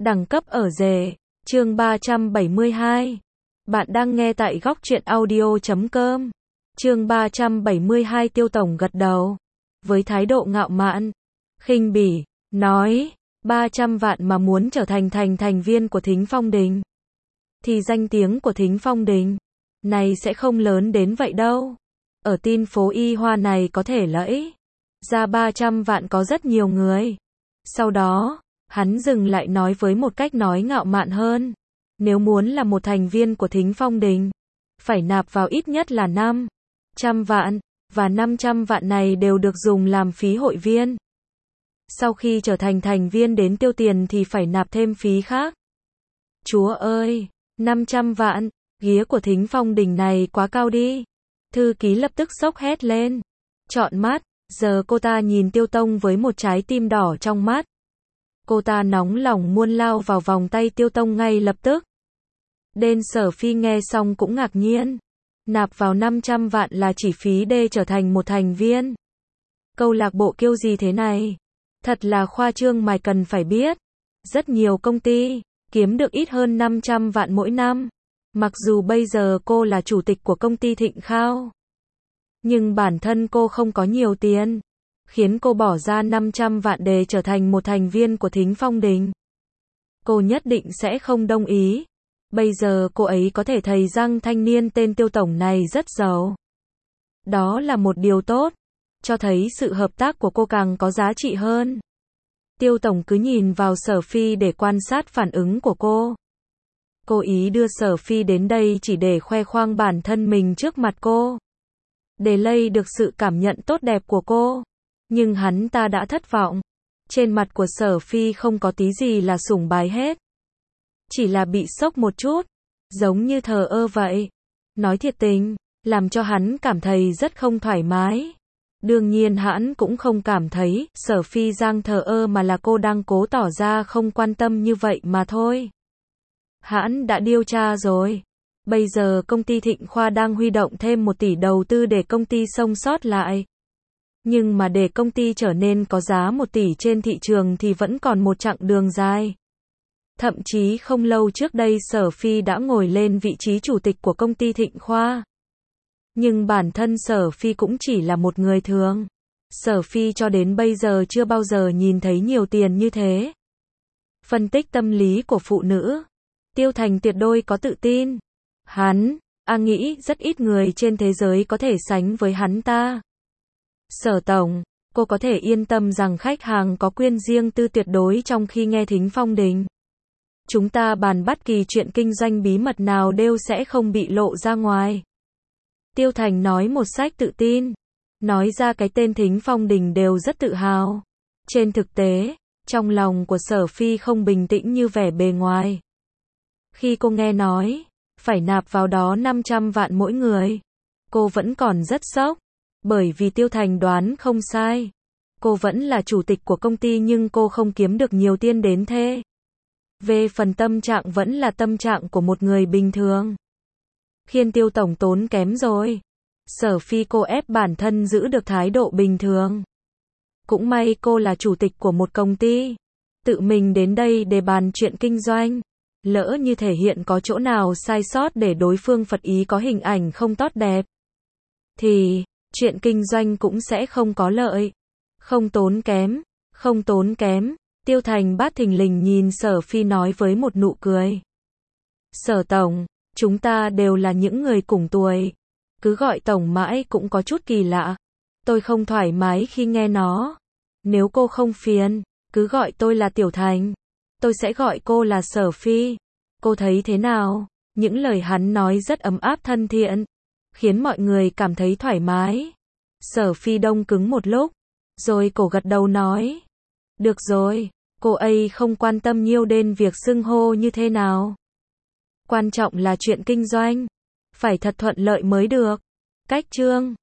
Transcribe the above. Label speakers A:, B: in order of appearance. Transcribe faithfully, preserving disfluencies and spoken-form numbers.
A: Đẳng cấp ở rể. Chương ba trăm bảy mươi hai. Bạn đang nghe tại góc truyện audio chấm com. Chương ba trăm bảy mươi hai. Tiêu tổng gật đầu với thái độ ngạo mạn, khinh bỉ, nói, ba trăm vạn mà muốn trở thành thành thành viên của Thính Phong Đình thì danh tiếng của Thính Phong Đình này sẽ không lớn đến vậy đâu. Ở tin phố Y Hoa này có thể lẫy ra ba trăm vạn có rất nhiều người. Sau đó, hắn dừng lại nói với một cách nói ngạo mạn hơn. Nếu muốn là một thành viên của Thính Phong Đình, phải nạp vào ít nhất là năm trăm vạn, và năm trăm vạn này đều được dùng làm phí hội viên. Sau khi trở thành thành viên đến tiêu tiền thì phải nạp thêm phí khác. Chúa ơi, năm trăm vạn, ghía của Thính Phong Đình này quá cao đi. Thư ký lập tức sốc hét lên. Trọn mắt, giờ cô ta nhìn Tiêu Tông với một trái tim đỏ trong mắt. Cô ta nóng lòng muốn lao vào vòng tay Tiêu Tông ngay lập tức. Đên Sở Phi nghe xong cũng ngạc nhiên. Nạp vào năm trăm vạn là chỉ phí để trở thành một thành viên. Câu lạc bộ kêu gì thế này? Thật là khoa trương, mày cần phải biết. Rất nhiều công ty kiếm được ít hơn năm trăm vạn mỗi năm. Mặc dù bây giờ cô là chủ tịch của công ty Thịnh Khao, nhưng bản thân cô không có nhiều tiền, khiến cô bỏ ra năm trăm vạn để trở thành một thành viên của Thính Phong Đình. Cô nhất định sẽ không đồng ý. Bây giờ cô ấy có thể thấy rằng thanh niên tên Tiêu tổng này rất giàu. Đó là một điều tốt, cho thấy sự hợp tác của cô càng có giá trị hơn. Tiêu tổng cứ nhìn vào Sở Phi để quan sát phản ứng của cô. Cô ý đưa Sở Phi đến đây chỉ để khoe khoang bản thân mình trước mặt cô, để lấy được sự cảm nhận tốt đẹp của cô. Nhưng hắn ta đã thất vọng. Trên mặt của Sở Phi không có tí gì là sùng bái hết. Chỉ là bị sốc một chút, giống như thờ ơ vậy. Nói thiệt tình, làm cho hắn cảm thấy rất không thoải mái. Đương nhiên hắn cũng không cảm thấy Sở Phi giang thờ ơ, mà là cô đang cố tỏ ra không quan tâm như vậy mà thôi. Hắn đã điều tra rồi. Bây giờ công ty Thịnh Khoa đang huy động thêm một tỷ đầu tư để công ty sống sót lại. Nhưng mà để công ty trở nên có giá một tỷ trên thị trường thì vẫn còn một chặng đường dài. Thậm chí không lâu trước đây Sở Phi đã ngồi lên vị trí chủ tịch của công ty Thịnh Khoa. Nhưng bản thân Sở Phi cũng chỉ là một người thường. Sở Phi cho đến bây giờ chưa bao giờ nhìn thấy nhiều tiền như thế. Phân tích tâm lý của phụ nữ, Tiêu Thành tuyệt đối có tự tin. Hắn, a nghĩ rất ít người trên thế giới có thể sánh với hắn ta. Sở tổng, cô có thể yên tâm rằng khách hàng có quyền riêng tư tuyệt đối trong khi nghe Thính Phong Đình. Chúng ta bàn bất kỳ chuyện kinh doanh bí mật nào đều sẽ không bị lộ ra ngoài. Tiêu Thành nói một sách tự tin. Nói ra cái tên Thính Phong Đình đều rất tự hào. Trên thực tế, trong lòng của Sở Phi không bình tĩnh như vẻ bề ngoài. Khi cô nghe nói phải nạp vào đó năm trăm vạn mỗi người, cô vẫn còn rất sốc. Bởi vì Tiêu Thành đoán không sai. Cô vẫn là chủ tịch của công ty nhưng cô không kiếm được nhiều tiền đến thế. Về phần tâm trạng vẫn là tâm trạng của một người bình thường. Khiến Tiêu tổng tốn kém rồi. Sở Phi cô ép bản thân giữ được thái độ bình thường. Cũng may cô là chủ tịch của một công ty. Tự mình đến đây để bàn chuyện kinh doanh. Lỡ như thể hiện có chỗ nào sai sót để đối phương phật ý có hình ảnh không tốt đẹp, thì chuyện kinh doanh cũng sẽ không có lợi. Không tốn kém, không tốn kém. Tiêu Thành bát thình lình nhìn Sở Phi nói với một nụ cười. Sở tổng, chúng ta đều là những người cùng tuổi. Cứ gọi tổng mãi cũng có chút kỳ lạ. Tôi không thoải mái khi nghe nó. Nếu cô không phiền, cứ gọi tôi là Tiểu Thành. Tôi sẽ gọi cô là Sở Phi. Cô thấy thế nào? Những lời hắn nói rất ấm áp thân thiện, khiến mọi người cảm thấy thoải mái. Sở Phi đông cứng một lúc, rồi cổ gật đầu nói. Được rồi, cô ấy không quan tâm nhiều đến việc xưng hô như thế nào. Quan trọng là chuyện kinh doanh. Phải thật thuận lợi mới được. Cách chương